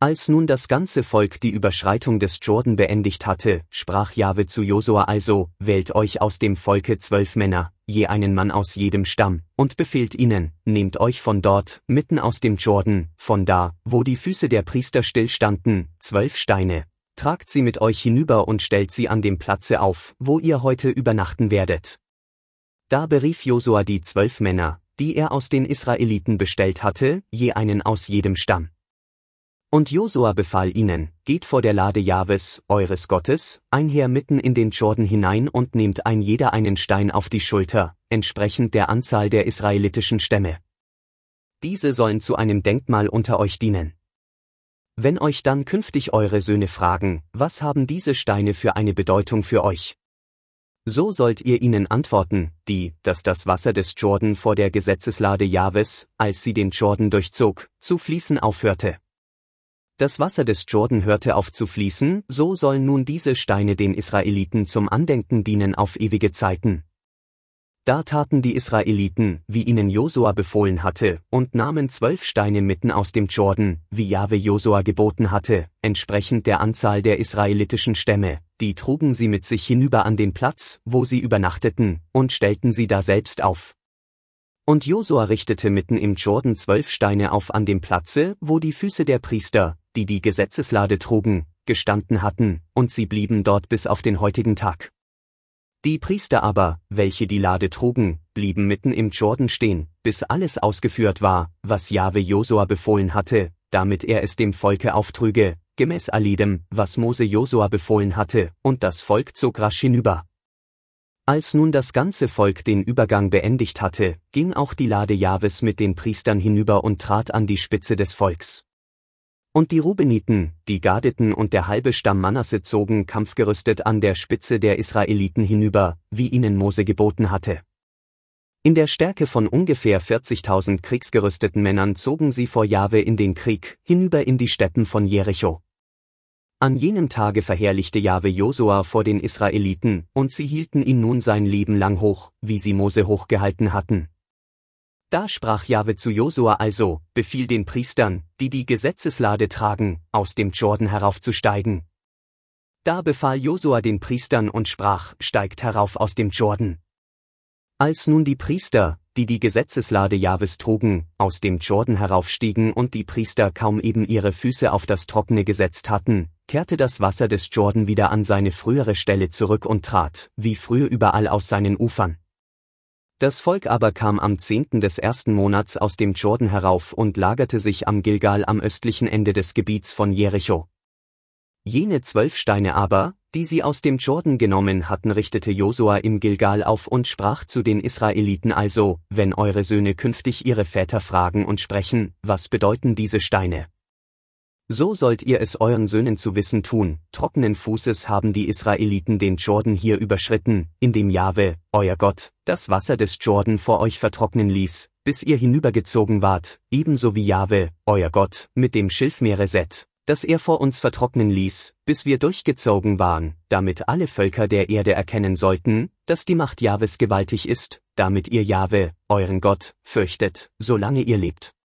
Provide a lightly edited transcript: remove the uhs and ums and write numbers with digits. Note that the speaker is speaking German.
Als nun das ganze Volk die Überschreitung des Jordan beendigt hatte, sprach Jahwe zu Josua: Also, wählt euch aus dem Volke 12 Männer, je einen Mann aus jedem Stamm, und befehlt ihnen, nehmt euch von dort, mitten aus dem Jordan, von da, wo die Füße der Priester stillstanden, 12 Steine. Tragt sie mit euch hinüber und stellt sie an dem Platze auf, wo ihr heute übernachten werdet. Da berief Josua die 12 Männer, die er aus den Israeliten bestellt hatte, je einen aus jedem Stamm. Und Josua befahl ihnen: Geht vor der Lade Jahwes, eures Gottes, einher mitten in den Jordan hinein und nehmt ein jeder einen Stein auf die Schulter, entsprechend der Anzahl der israelitischen Stämme. Diese sollen zu einem Denkmal unter euch dienen. Wenn euch dann künftig eure Söhne fragen, was haben diese Steine für eine Bedeutung für euch? So sollt ihr ihnen antworten, dass das Wasser des Jordan vor der Gesetzeslade Jahwes, als sie den Jordan durchzog, zu fließen aufhörte. Das Wasser des Jordan hörte auf zu fließen, so sollen nun diese Steine den Israeliten zum Andenken dienen auf ewige Zeiten. Da taten die Israeliten, wie ihnen Josua befohlen hatte, und nahmen 12 Steine mitten aus dem Jordan, wie Jahwe Josua geboten hatte, entsprechend der Anzahl der israelitischen Stämme, die trugen sie mit sich hinüber an den Platz, wo sie übernachteten, und stellten sie daselbst auf. Und Josua richtete mitten im Jordan 12 Steine auf an dem Platze, wo die Füße der Priester, die die Gesetzeslade trugen, gestanden hatten, und sie blieben dort bis auf den heutigen Tag. Die Priester aber, welche die Lade trugen, blieben mitten im Jordan stehen, bis alles ausgeführt war, was Jahwe Josua befohlen hatte, damit er es dem Volke auftrüge, gemäß alledem, was Mose Josua befohlen hatte, und das Volk zog rasch hinüber. Als nun das ganze Volk den Übergang beendigt hatte, ging auch die Lade Jahwes mit den Priestern hinüber und trat an die Spitze des Volks. Und die Rubeniten, die Gaditen und der halbe Stamm Manasse zogen kampfgerüstet an der Spitze der Israeliten hinüber, wie ihnen Mose geboten hatte. In der Stärke von ungefähr 40.000 kriegsgerüsteten Männern zogen sie vor Jahwe in den Krieg, hinüber in die Steppen von Jericho. An jenem Tage verherrlichte Jahwe Josua vor den Israeliten, und sie hielten ihn nun sein Leben lang hoch, wie sie Mose hochgehalten hatten. Da sprach Jahwe zu Josua: Also, befiehl den Priestern, die die Gesetzeslade tragen, aus dem Jordan heraufzusteigen. Da befahl Josua den Priestern und sprach: Steigt herauf aus dem Jordan. Als nun die Priester, die die Gesetzeslade Jahwes trugen, aus dem Jordan heraufstiegen und die Priester kaum eben ihre Füße auf das Trockene gesetzt hatten, kehrte das Wasser des Jordan wieder an seine frühere Stelle zurück und trat, wie früher überall aus seinen Ufern. Das Volk aber kam am 10. des 1. Monats aus dem Jordan herauf und lagerte sich am Gilgal am östlichen Ende des Gebiets von Jericho. Jene 12 Steine aber, die sie aus dem Jordan genommen hatten, richtete Josua im Gilgal auf und sprach zu den Israeliten: Also, wenn eure Söhne künftig ihre Väter fragen und sprechen, was bedeuten diese Steine? So sollt ihr es euren Söhnen zu wissen tun: Trockenen Fußes haben die Israeliten den Jordan hier überschritten, indem Jahwe, euer Gott, das Wasser des Jordan vor euch vertrocknen ließ, bis ihr hinübergezogen wart, ebenso wie Jahwe, euer Gott, mit dem Schilfmeer Reset, das er vor uns vertrocknen ließ, bis wir durchgezogen waren, damit alle Völker der Erde erkennen sollten, dass die Macht Jahwes gewaltig ist, damit ihr Jahwe, euren Gott, fürchtet, solange ihr lebt.